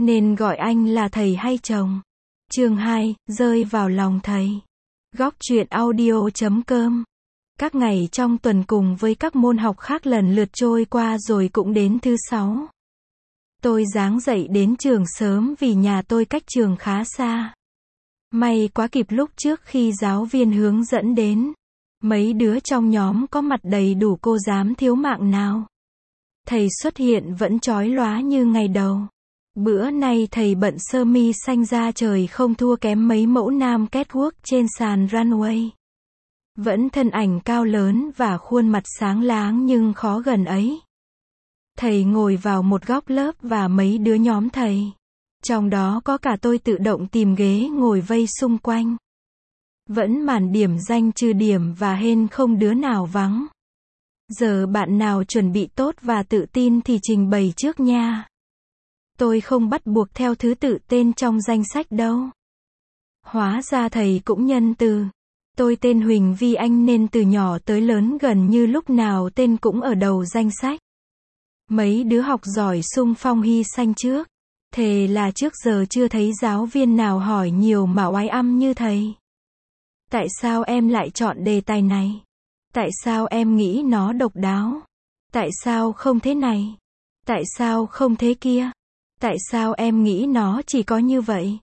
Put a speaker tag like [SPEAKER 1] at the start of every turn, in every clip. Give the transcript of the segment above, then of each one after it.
[SPEAKER 1] nên gọi anh là thầy hay chồng. Chương 2, rơi vào lòng thầy. Góc truyện audio.com. Các ngày trong tuần cùng với các môn học khác lần lượt trôi qua rồi cũng đến thứ 6. Tôi ráng dậy đến trường sớm vì nhà tôi cách trường khá xa. May quá kịp lúc trước khi giáo viên hướng dẫn đến. Mấy đứa trong nhóm có mặt đầy đủ, cô dám thiếu mạng nào. Thầy xuất hiện vẫn chói lóa như ngày đầu. Bữa nay thầy bận sơ mi xanh da trời không thua kém mấy mẫu nam catwalk trên sàn runway. Vẫn thân ảnh cao lớn và khuôn mặt sáng láng nhưng khó gần ấy. Thầy ngồi vào một góc lớp và mấy đứa nhóm thầy. Trong đó có cả tôi tự động tìm ghế ngồi vây xung quanh. Vẫn màn điểm danh trừ điểm và hên không đứa nào vắng. Giờ bạn nào chuẩn bị tốt và tự tin thì trình bày trước nha. Tôi không bắt buộc theo thứ tự tên trong danh sách đâu. Hóa ra thầy cũng nhân từ. Tôi tên Huỳnh Vi Anh nên từ nhỏ tới lớn gần như lúc nào tên cũng ở đầu danh sách. Mấy đứa học giỏi xung phong hy sanh trước. Thề là trước giờ chưa thấy giáo viên nào hỏi nhiều mà oái âm như thầy. Tại sao em lại chọn đề tài này? Tại sao em nghĩ nó độc đáo? Tại sao không thế này? Tại sao không thế kia? Tại sao em nghĩ nó chỉ có như vậy?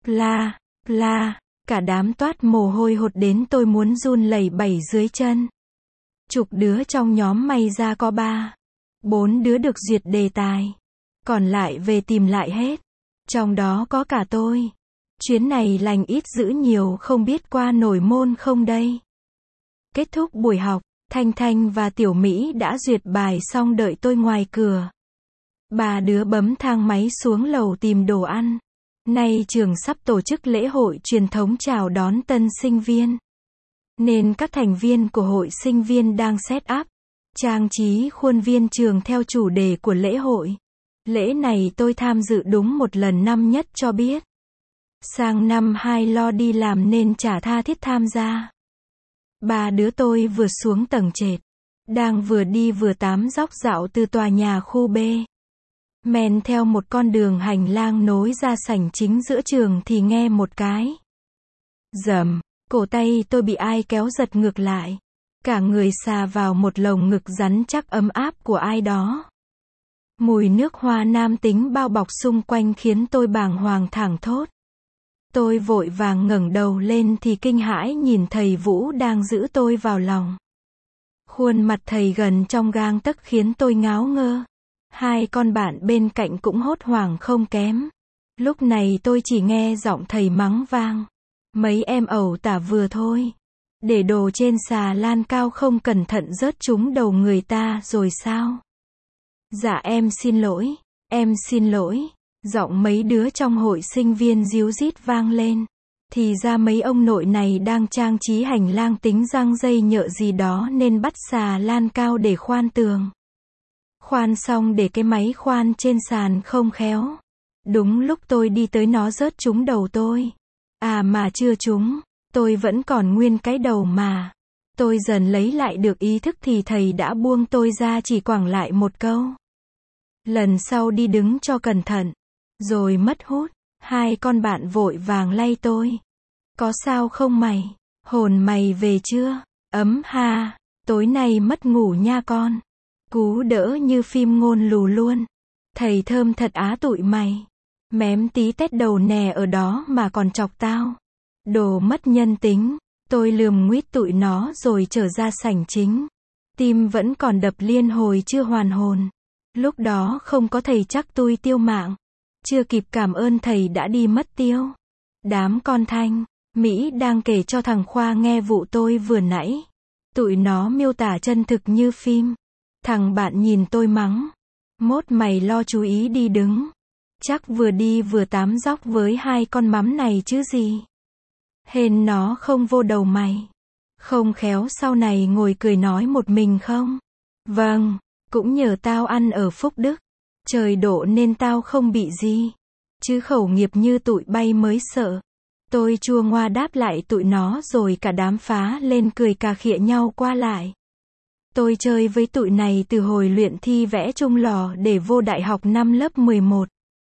[SPEAKER 1] Bla, cả đám toát mồ hôi hột đến tôi muốn run lẩy bẩy dưới chân. Chục đứa trong nhóm may ra có 4 đứa được duyệt đề tài. Còn lại về tìm lại hết. Trong đó có cả tôi. Chuyến này lành ít dữ nhiều, không biết qua nổi môn không đây. Kết thúc buổi học, Thanh Thanh và Tiểu Mỹ đã duyệt bài xong đợi tôi ngoài cửa. 3 đứa bấm thang máy xuống lầu tìm đồ ăn. Nay trường sắp tổ chức lễ hội truyền thống chào đón tân sinh viên. Nên các thành viên của hội sinh viên đang set up, trang trí khuôn viên trường theo chủ đề của lễ hội. Lễ này tôi tham dự đúng một lần năm nhất cho biết. Sang năm 2 lo đi làm nên chả tha thiết tham gia. 3 đứa tôi vừa xuống tầng trệt. Đang vừa đi vừa tám dóc dạo từ tòa nhà khu B. Men theo một con đường hành lang nối ra sảnh chính giữa trường thì nghe một cái rầm, cổ tay tôi bị ai kéo giật ngược lại. Cả người xà vào một lồng ngực rắn chắc ấm áp của ai đó. Mùi nước hoa nam tính bao bọc xung quanh khiến tôi bàng hoàng thảng thốt. Tôi vội vàng ngẩng đầu lên thì kinh hãi nhìn thầy Vũ đang giữ tôi vào lòng. Khuôn mặt thầy gần trong gang tấc khiến tôi ngáo ngơ. 2 con bạn bên cạnh cũng hốt hoảng không kém. Lúc này tôi chỉ nghe giọng thầy mắng vang. Mấy em ẩu tả vừa thôi. Để đồ trên xà lan cao không cẩn thận rớt trúng đầu người ta rồi sao? Dạ em xin lỗi. Giọng mấy đứa trong hội sinh viên díu dít vang lên. Thì ra mấy ông nội này đang trang trí hành lang tính răng dây nhợ gì đó nên bắt xà lan cao để khoan tường. Khoan xong để cái máy khoan trên sàn không khéo. Đúng lúc tôi đi tới nó rớt trúng đầu tôi. À mà chưa trúng, tôi vẫn còn nguyên cái đầu mà. Tôi dần lấy lại được ý thức thì thầy đã buông tôi ra chỉ quẳng lại một câu. Lần sau đi đứng cho cẩn thận. Rồi mất hút. 2 con bạn vội vàng lay tôi. Có sao không mày? Hồn mày về chưa? Ấm ha. Tối nay mất ngủ nha con. Cú đỡ như phim ngôn lù luôn. Thầy thơm thật á tụi mày. Mém tí tét đầu nè ở đó mà còn chọc tao. Đồ mất nhân tính. Tôi lườm nguýt tụi nó rồi trở ra sảnh chính. Tim vẫn còn đập liên hồi chưa hoàn hồn. Lúc đó không có thầy chắc tôi tiêu mạng. Chưa kịp cảm ơn thầy đã đi mất tiêu. Đám con Thanh, Mỹ đang kể cho thằng Khoa nghe vụ tôi vừa nãy. Tụi nó miêu tả chân thực như phim. Thằng bạn nhìn tôi mắng. Mốt mày lo chú ý đi đứng. Chắc vừa đi vừa tám dóc với 2 con mắm này chứ gì. Hên nó không vô đầu mày. Không khéo sau này ngồi cười nói một mình không? Vâng, cũng nhờ tao ăn ở Phúc Đức. Trời độ nên tao không bị gì. Chứ khẩu nghiệp như tụi bay mới sợ. Tôi chua ngoa đáp lại tụi nó rồi cả đám phá lên cười cà khịa nhau qua lại. Tôi chơi với tụi này từ hồi luyện thi vẽ chung lò để vô đại học năm lớp 11.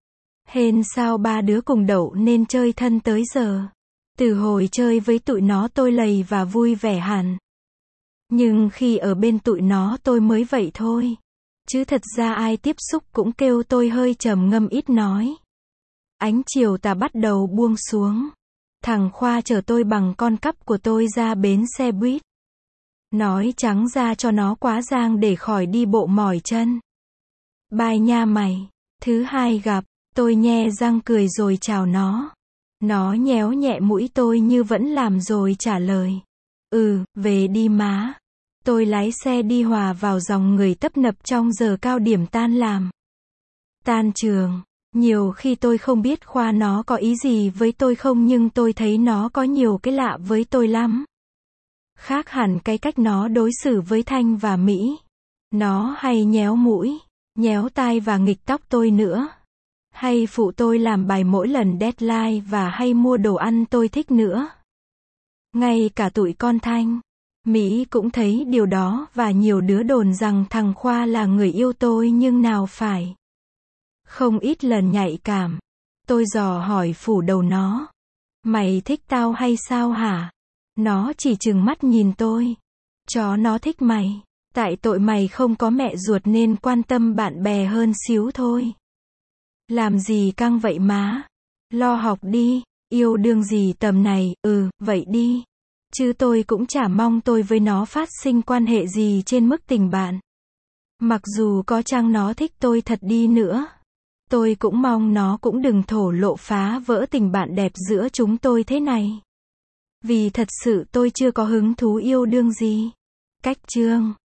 [SPEAKER 1] Hên sao ba đứa cùng đậu nên chơi thân tới giờ. Từ hồi chơi với tụi nó tôi lầy và vui vẻ hẳn. Nhưng khi ở bên tụi nó tôi mới vậy thôi. Chứ thật ra ai tiếp xúc cũng kêu tôi hơi trầm ngâm ít nói. Ánh chiều tà bắt đầu buông xuống. Thằng Khoa chở tôi bằng con cắp của tôi ra bến xe buýt. Nói trắng ra cho nó quá giang để khỏi đi bộ mỏi chân. Bye nha mày. Thứ hai gặp, tôi nhe răng cười rồi chào nó. Nó nhéo nhẹ mũi tôi như vẫn làm rồi trả lời. Về đi má. Tôi lái xe đi hòa vào dòng người tấp nập trong giờ cao điểm tan làm. Tan trường. Nhiều khi tôi không biết Khoa nó có ý gì với tôi không, nhưng tôi thấy nó có nhiều cái lạ với tôi lắm. Khác hẳn cái cách nó đối xử với Thanh và Mỹ. Nó hay nhéo mũi, nhéo tai và nghịch tóc tôi nữa. Hay phụ tôi làm bài mỗi lần deadline và hay mua đồ ăn tôi thích nữa. Ngay cả tụi con Thanh, Mỹ cũng thấy điều đó và nhiều đứa đồn rằng thằng Khoa là người yêu tôi nhưng nào phải. Không ít lần nhạy cảm, tôi dò hỏi phủ đầu nó. Mày thích tao hay sao hả? Nó chỉ trừng mắt nhìn tôi. Chó nó thích mày. Tại tội mày không có mẹ ruột nên quan tâm bạn bè hơn xíu thôi. Làm gì căng vậy má? Lo học đi, yêu đương gì tầm này, vậy đi. Chứ tôi cũng chả mong tôi với nó phát sinh quan hệ gì trên mức tình bạn. Mặc dù có chăng nó thích tôi thật đi nữa. Tôi cũng mong nó cũng đừng thổ lộ phá vỡ tình bạn đẹp giữa chúng tôi thế này. Vì thật sự tôi chưa có hứng thú yêu đương gì. Cách chương